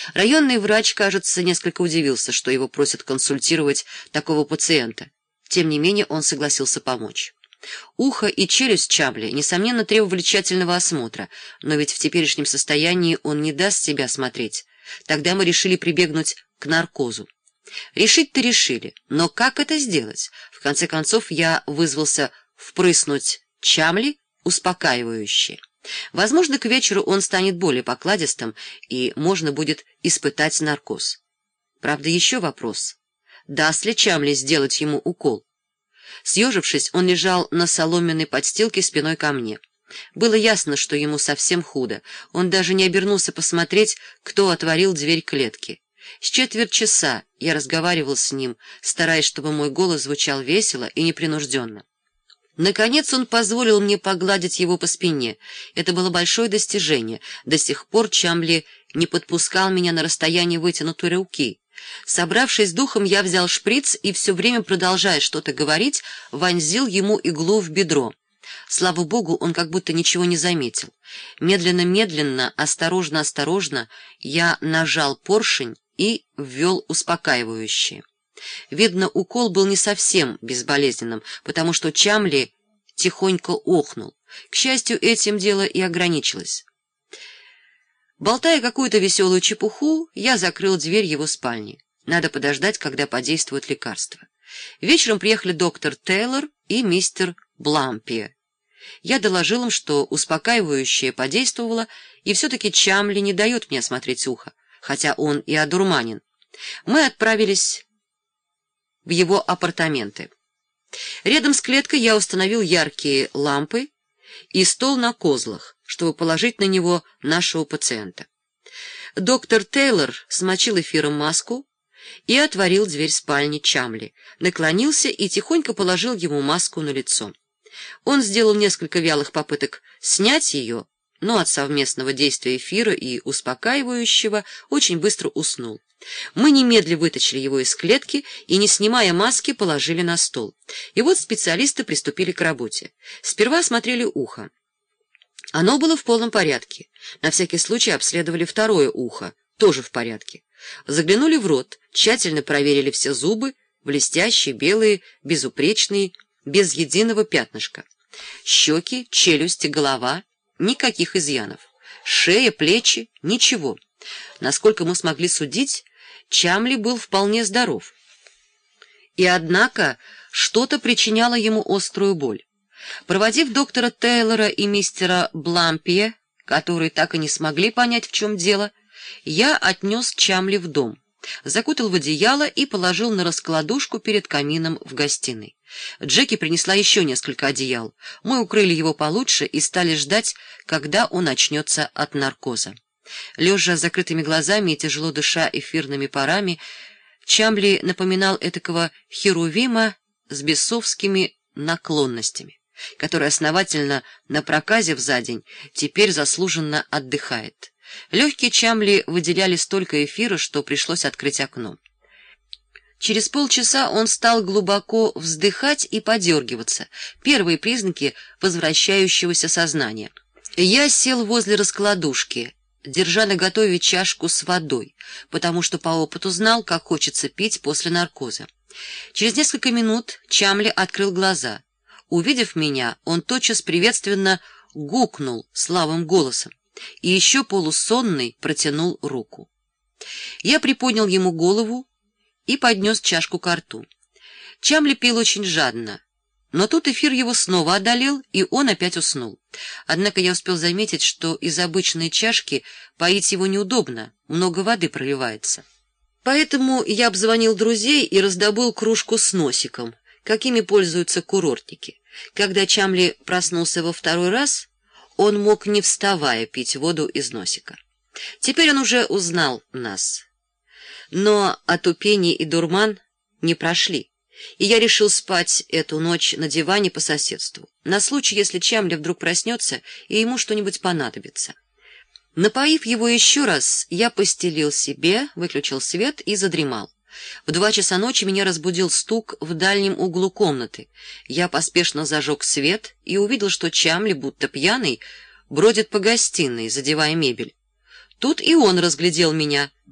Районный врач, кажется, несколько удивился, что его просят консультировать такого пациента. Тем не менее он согласился помочь. Ухо и челюсть Чамли, несомненно, требовали тщательного осмотра, но ведь в теперешнем состоянии он не даст себя смотреть. Тогда мы решили прибегнуть к наркозу. Решить-то решили, но как это сделать? В конце концов я вызвался впрыснуть Чамли успокаивающее. Возможно, к вечеру он станет более покладистым, и можно будет испытать наркоз. Правда, еще вопрос: даст ли Чамли сделать ему укол? Съежившись, он лежал на соломенной подстилке спиной ко мне. Было ясно, что ему совсем худо. Он даже не обернулся посмотреть, кто отворил дверь клетки. С четверть часа я разговаривал с ним, стараясь, чтобы мой голос звучал весело и непринужденно. Наконец он позволил мне погладить его по спине. Это было большое достижение. До сих пор Чамли не подпускал меня на расстояние вытянутой руки. Собравшись с духом, я взял шприц и, все время продолжая что-то говорить, вонзил ему иглу в бедро. Слава богу, он как будто ничего не заметил. Медленно-медленно, осторожно-осторожно я нажал поршень и ввел успокаивающее. Видно, укол был не совсем безболезненным, потому что Чамли тихонько охнул. К счастью, этим дело и ограничилось. Болтая какую-то веселую чепуху, я закрыл дверь его спальни. Надо подождать, когда подействует лекарство. Вечером приехали доктор Тейлор и мистер Блампие. Я доложил им, что успокаивающее подействовало, и все-таки Чамли не дает мне осмотреть ухо, хотя он и одурманен. Мы отправились в его апартаменты. Рядом с клеткой я установил яркие лампы и стол на козлах, чтобы положить на него нашего пациента. Доктор Тейлор смочил эфиром маску и отворил дверь спальни Чамли, наклонился и тихонько положил ему маску на лицо. Он сделал несколько вялых попыток снять ее, но от совместного действия эфира и успокаивающего очень быстро уснул. Мы немедля вытащили его из клетки и, не снимая маски, положили на стол. И вот специалисты приступили к работе. Сперва осмотрели ухо. Оно было в полном порядке. На всякий случай обследовали второе ухо, тоже в порядке. Заглянули в рот, тщательно проверили все зубы, блестящие, белые, безупречные, без единого пятнышка. Щеки, челюсти, голова — никаких изъянов. Шея, плечи — ничего. Насколько мы смогли судить, Чамли был вполне здоров. И однако что-то причиняло ему острую боль. Проводив доктора Тейлора и мистера Блампие, которые так и не смогли понять, в чем дело, я отнес Чамли в дом, закутал в одеяло и положил на раскладушку перед камином в гостиной. Джеки принесла еще несколько одеял. Мы укрыли его получше и стали ждать, когда он очнется от наркоза. Лежа с закрытыми глазами и тяжело дыша эфирными парами, Чамли напоминал этакого херувима с бесовскими наклонностями, который основательно напроказив за день, теперь заслуженно отдыхает. Легкие Чамли выделяли столько эфира, что пришлось открыть окно. Через полчаса он стал глубоко вздыхать и подергиваться, первые признаки возвращающегося сознания. Я сел возле раскладушки, держа наготове чашку с водой, потому что по опыту знал, как хочется пить после наркоза. Через несколько минут Чамли открыл глаза. Увидев меня, он тотчас приветственно гукнул слабым голосом и еще полусонный протянул руку. Я приподнял ему голову и поднес чашку ко рту. Чамли пил очень жадно, но тут эфир его снова одолел, и он опять уснул. Однако я успел заметить, что из обычной чашки поить его неудобно, много воды проливается. Поэтому я обзвонил друзей и раздобыл кружку с носиком, какими пользуются курортники. Когда Чамли проснулся во второй раз, он мог, не вставая, пить воду из носика. Теперь он уже узнал нас. Но отупение и дурман не прошли, и я решил спать эту ночь на диване по соседству, на случай, если Чамли вдруг проснется и ему что-нибудь понадобится. Напоив его еще раз, я постелил себе, выключил свет и задремал. В 2 часа ночи меня разбудил стук в дальнем углу комнаты. Я поспешно зажег свет и увидел, что Чамли, будто пьяный, бродит по гостиной, задевая мебель. Тут и он разглядел меня.